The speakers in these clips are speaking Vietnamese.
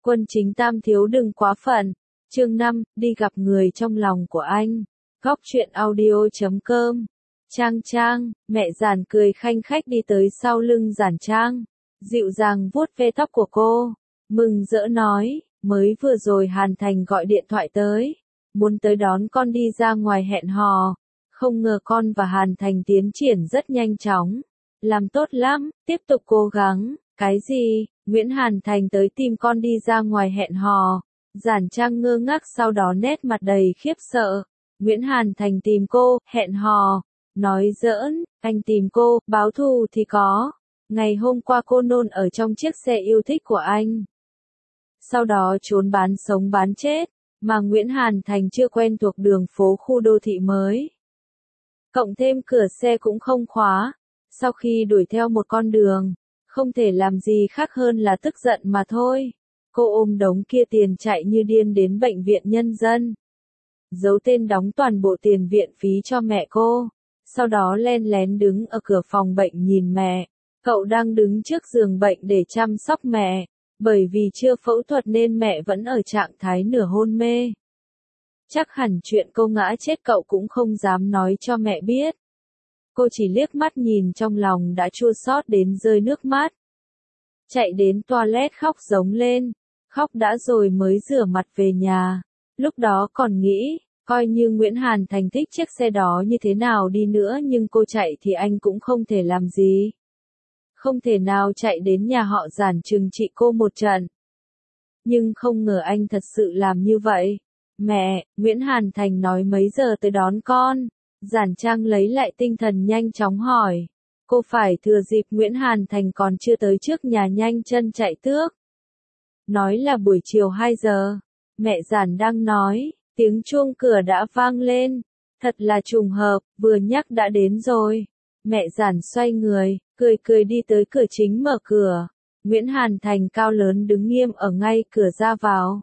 Quân chính tam thiếu đừng quá phận. Chương 5, đi gặp người trong lòng của anh. Góc truyện audio.com. Trang, mẹ Giản cười khanh khách đi tới sau lưng Giản Trang, dịu dàng vuốt ve tóc của cô, mừng rỡ nói, mới vừa rồi Hàn Thành gọi điện thoại tới, muốn tới đón con đi ra ngoài hẹn hò, không ngờ con và Hàn Thành tiến triển rất nhanh chóng, làm tốt lắm, tiếp tục cố gắng. Cái gì? Nguyễn Hàn Thành tới tìm con đi ra ngoài hẹn hò. Giản Trang ngơ ngác, sau đó nét mặt đầy khiếp sợ. Nguyễn Hàn Thành tìm cô, hẹn hò. Nói giỡn, anh tìm cô, báo thù thì có. Ngày hôm qua cô nôn ở trong chiếc xe yêu thích của anh. Sau đó trốn bán sống bán chết, mà Nguyễn Hàn Thành chưa quen thuộc đường phố khu đô thị mới. Cộng thêm cửa xe cũng không khóa. Sau khi đuổi theo một con đường, không thể làm gì khác hơn là tức giận mà thôi. Cô ôm đống kia tiền chạy như điên đến bệnh viện nhân dân. Giấu tên đóng toàn bộ tiền viện phí cho mẹ cô. Sau đó len lén đứng ở cửa phòng bệnh nhìn mẹ. Cậu đang đứng trước giường bệnh để chăm sóc mẹ. Bởi vì chưa phẫu thuật nên mẹ vẫn ở trạng thái nửa hôn mê. Chắc hẳn chuyện cô ngã chết cậu cũng không dám nói cho mẹ biết. Cô chỉ liếc mắt nhìn trong lòng đã chua xót đến rơi nước mắt. Chạy đến toilet khóc giống lên. Khóc đã rồi mới rửa mặt về nhà. Lúc đó còn nghĩ, coi như Nguyễn Hàn Thành thích chiếc xe đó như thế nào đi nữa nhưng cô chạy thì anh cũng không thể làm gì. Không thể nào chạy đến nhà họ Giản trừng trị cô một trận. Nhưng không ngờ anh thật sự làm như vậy. Mẹ, Nguyễn Hàn Thành nói mấy giờ tới đón con? Giản Trang lấy lại tinh thần nhanh chóng hỏi. Cô phải thừa dịp Nguyễn Hàn Thành còn chưa tới trước nhà nhanh chân chạy tước. Nói là buổi chiều 2 giờ. Mẹ Giản đang nói, tiếng chuông cửa đã vang lên. Thật là trùng hợp, vừa nhắc đã đến rồi. Mẹ Giản xoay người, cười đi tới cửa chính mở cửa. Nguyễn Hàn Thành cao lớn đứng nghiêm ở ngay cửa ra vào.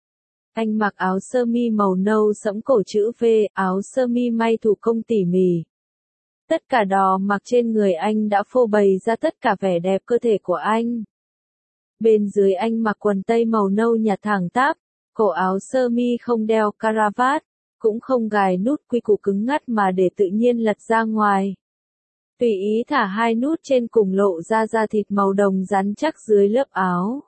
Anh mặc áo sơ mi màu nâu sẫm cổ chữ V, áo sơ mi may thủ công tỉ mỉ. Tất cả đò mặc trên người anh đã phô bày ra tất cả vẻ đẹp cơ thể của anh. Bên dưới anh mặc quần tây màu nâu nhạt thẳng tắp, cổ áo sơ mi không đeo caravat, cũng không gài nút quy củ cứng ngắt mà để tự nhiên lật ra ngoài. Tùy ý thả hai nút trên cùng lộ ra da thịt màu đồng rắn chắc dưới lớp áo.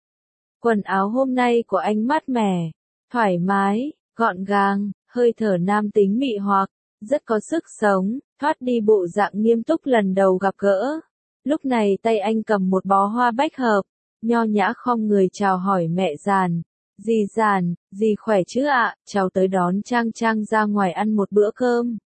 Quần áo hôm nay của anh mát mẻ, thoải mái, gọn gàng, hơi thở nam tính mị hoặc, rất có sức sống, thoát đi bộ dạng nghiêm túc lần đầu gặp gỡ. Lúc này tay anh cầm một bó hoa bách hợp, nho nhã khom người chào hỏi mẹ Giản. Dì Giản, dì khỏe chứ ạ, cháu tới đón Trang ra ngoài ăn một bữa cơm.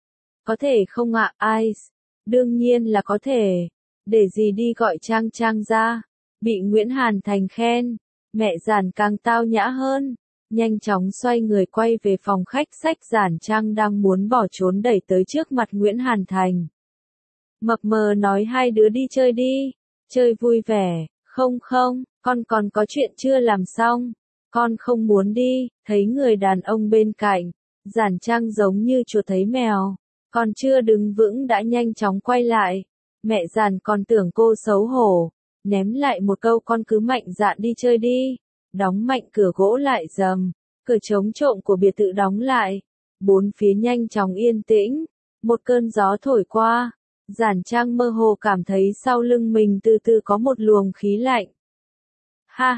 Có thể không ạ, Ice? Đương nhiên là có thể. Để dì đi gọi Trang ra. Bị Nguyễn Hàn Thành khen, mẹ Giản càng tao nhã hơn. Nhanh chóng xoay người quay về phòng khách, xách Giản Trang đang muốn bỏ trốn đẩy tới trước mặt Nguyễn Hàn Thành. Mập mờ nói hai đứa đi chơi đi. Chơi vui vẻ. Không, con còn có chuyện chưa làm xong. Con không muốn đi. Thấy người đàn ông bên cạnh, Giản Trang giống như chuột thấy mèo. Còn chưa đứng vững đã nhanh chóng quay lại. Mẹ Giản còn tưởng cô xấu hổ. Ném lại một câu con cứ mạnh dạn đi chơi đi. Đóng mạnh cửa gỗ lại rầm. Cửa chống trộm của biệt thự đóng lại. Bốn phía nhanh chóng yên tĩnh. Một cơn gió thổi qua. Giản Trang mơ hồ cảm thấy sau lưng mình từ từ có một luồng khí lạnh. Ha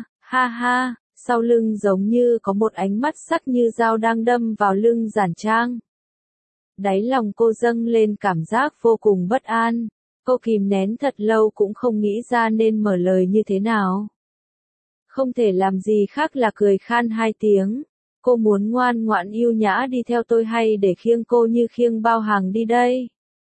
ha, sau lưng giống như có một ánh mắt sắc như dao đang đâm vào lưng Giản Trang. Đáy lòng cô dâng lên cảm giác vô cùng bất an. Cô kìm nén thật lâu cũng không nghĩ ra nên mở lời như thế nào. Không thể làm gì khác là cười khan hai tiếng. Cô muốn ngoan ngoãn yêu nhã đi theo tôi hay để khiêng cô như khiêng bao hàng đi đây?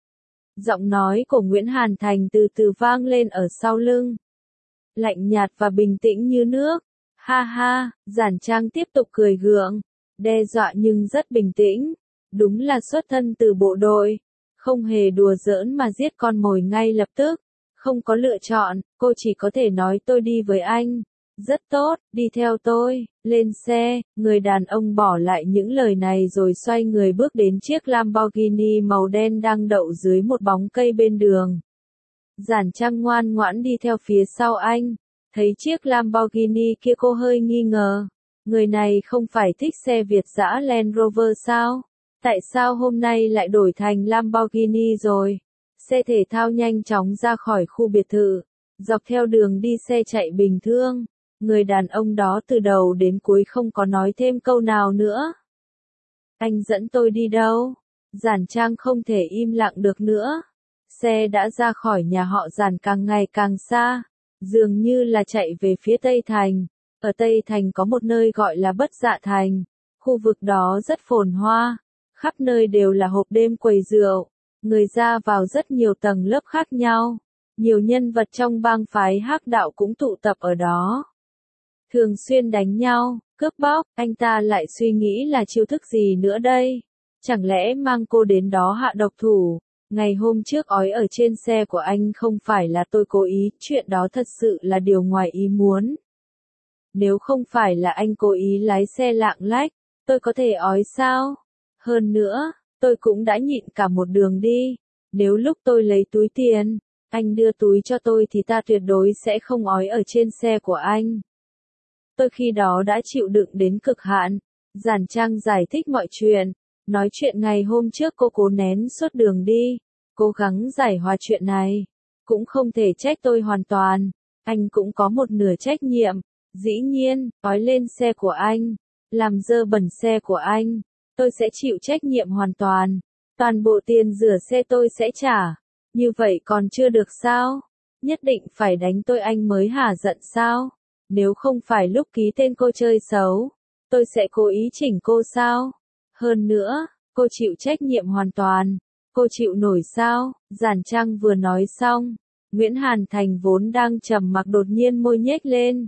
Giọng nói của Nguyễn Hàn Thành từ từ vang lên ở sau lưng. Lạnh nhạt và bình tĩnh như nước. Ha, Giản Trang tiếp tục cười gượng. Đe dọa nhưng rất bình tĩnh. Đúng là xuất thân từ bộ đội. Không hề đùa giỡn mà giết con mồi ngay lập tức. Không có lựa chọn, cô chỉ có thể nói tôi đi với anh. Rất tốt, đi theo tôi. Lên xe, người đàn ông bỏ lại những lời này rồi xoay người bước đến chiếc Lamborghini màu đen đang đậu dưới một bóng cây bên đường. Giản Trang ngoan ngoãn đi theo phía sau anh. Thấy chiếc Lamborghini kia cô hơi nghi ngờ. Người này không phải thích xe Việt dã Land Rover sao? Tại sao hôm nay lại đổi thành Lamborghini rồi? Xe thể thao nhanh chóng ra khỏi khu biệt thự. Dọc theo đường đi xe chạy bình thường. Người đàn ông đó từ đầu đến cuối không có nói thêm câu nào nữa. Anh dẫn tôi đi đâu? Giản Trang không thể im lặng được nữa. Xe đã ra khỏi nhà họ Giản càng ngày càng xa. Dường như là chạy về phía Tây Thành. Ở Tây Thành có một nơi gọi là Bất Dạ Thành. Khu vực đó rất phồn hoa. Khắp nơi đều là hộp đêm quầy rượu. Người ra vào rất nhiều tầng lớp khác nhau. Nhiều nhân vật trong bang phái Hắc Đạo cũng tụ tập ở đó. Thường xuyên đánh nhau, cướp bóc, anh ta lại suy nghĩ là chiêu thức gì nữa đây? Chẳng lẽ mang cô đến đó hạ độc thủ? Ngày hôm trước ói ở trên xe của anh không phải là tôi cố ý, chuyện đó thật sự là điều ngoài ý muốn. Nếu không phải là anh cố ý lái xe lạng lách, tôi có thể ói sao? Hơn nữa, tôi cũng đã nhịn cả một đường đi. Nếu lúc tôi lấy túi tiền, anh đưa túi cho tôi thì ta tuyệt đối sẽ không ói ở trên xe của anh. Tôi khi đó đã chịu đựng đến cực hạn. Giản Trang giải thích mọi chuyện, nói chuyện ngày hôm trước cô cố nén suốt đường đi, cố gắng giải hòa chuyện này. Cũng không thể trách tôi hoàn toàn, anh cũng có một nửa trách nhiệm. Dĩ nhiên, ói lên xe của anh, làm dơ bẩn xe của anh, tôi sẽ chịu trách nhiệm hoàn toàn. Toàn bộ tiền rửa xe tôi sẽ trả. Như vậy còn chưa được sao? Nhất định phải đánh tôi anh mới hả giận sao? Nếu không phải lúc ký tên cô chơi xấu, tôi sẽ cố ý chỉnh cô sao? Hơn nữa, cô chịu trách nhiệm hoàn toàn. Cô chịu nổi sao? Giản Trang vừa nói xong, Nguyễn Hàn Thành vốn đang trầm mặc đột nhiên môi nhếch lên.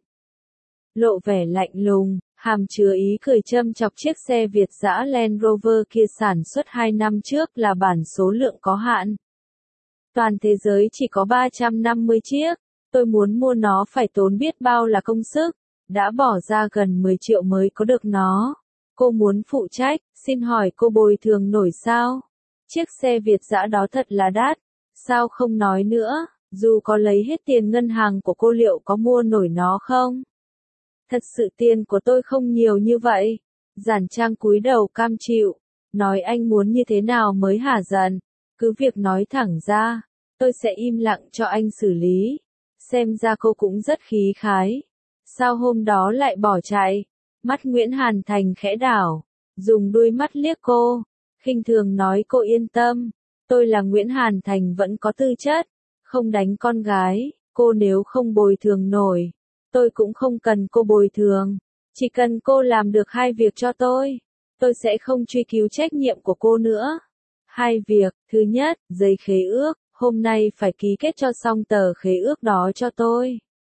Lộ vẻ lạnh lùng, hàm chứa ý cười châm chọc chiếc xe Việt dã Land Rover kia sản xuất 2 năm trước là bản số lượng có hạn. Toàn thế giới chỉ có 350 chiếc. Tôi muốn mua nó phải tốn biết bao là công sức, đã bỏ ra gần 10 triệu mới có được nó. Cô muốn phụ trách, xin hỏi cô bồi thường nổi sao? Chiếc xe Việt dã đó thật là đắt, sao không nói nữa, dù có lấy hết tiền ngân hàng của cô liệu có mua nổi nó không? Thật sự tiền của tôi không nhiều như vậy. Giản Trang cúi đầu cam chịu, nói anh muốn như thế nào mới hả giận, cứ việc nói thẳng ra, tôi sẽ im lặng cho anh xử lý. Xem ra cô cũng rất khí khái. Sao hôm đó lại bỏ chạy? Mắt Nguyễn Hàn Thành khẽ đảo, dùng đuôi mắt liếc cô, khinh thường nói cô yên tâm, tôi là Nguyễn Hàn Thành vẫn có tư chất, không đánh con gái, cô nếu không bồi thường nổi, tôi cũng không cần cô bồi thường, chỉ cần cô làm được 2 việc cho tôi sẽ không truy cứu trách nhiệm của cô nữa. 2 việc, thứ nhất, giấy khế ước. Hôm nay phải ký kết cho xong tờ khế ước đó cho tôi.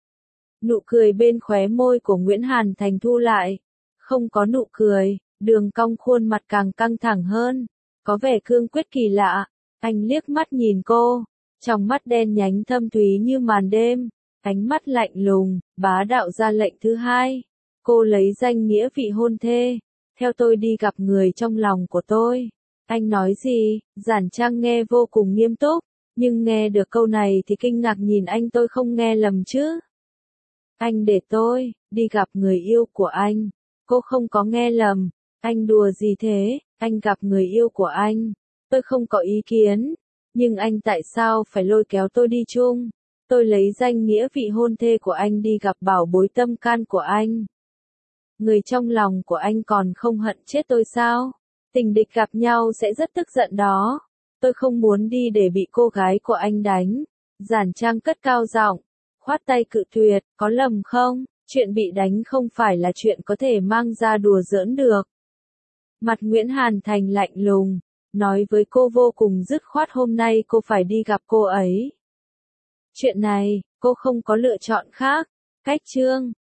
Nụ cười bên khóe môi của Nguyễn Hàn Thành thu lại. Không có nụ cười, đường cong khuôn mặt càng căng thẳng hơn. Có vẻ cương quyết kỳ lạ. Anh liếc mắt nhìn cô. Trong mắt đen nhánh thâm thúy như màn đêm. Ánh mắt lạnh lùng, bá đạo ra lệnh thứ hai. Cô lấy danh nghĩa vị hôn thê. Theo tôi đi gặp người trong lòng của tôi. Anh nói gì? Giản Trang nghe vô cùng nghiêm túc. Nhưng nghe được câu này thì kinh ngạc nhìn anh tôi không nghe lầm chứ. Anh để tôi đi gặp người yêu của anh. Cô không có nghe lầm. Anh đùa gì thế? Anh gặp người yêu của anh. Tôi không có ý kiến. Nhưng anh tại sao phải lôi kéo tôi đi chung? Tôi lấy danh nghĩa vị hôn thê của anh đi gặp bảo bối tâm can của anh. Người trong lòng của anh còn không hận chết tôi sao? Tình địch gặp nhau sẽ rất tức giận đó. Tôi không muốn đi để bị cô gái của anh đánh. Giản Trang cất cao giọng, khoát tay cự tuyệt, có lầm không? Chuyện bị đánh không phải là chuyện có thể mang ra đùa giỡn được. Mặt Nguyễn Hàn Thành lạnh lùng, nói với cô vô cùng dứt khoát hôm nay cô phải đi gặp cô ấy. Chuyện này, cô không có lựa chọn khác. Cách chương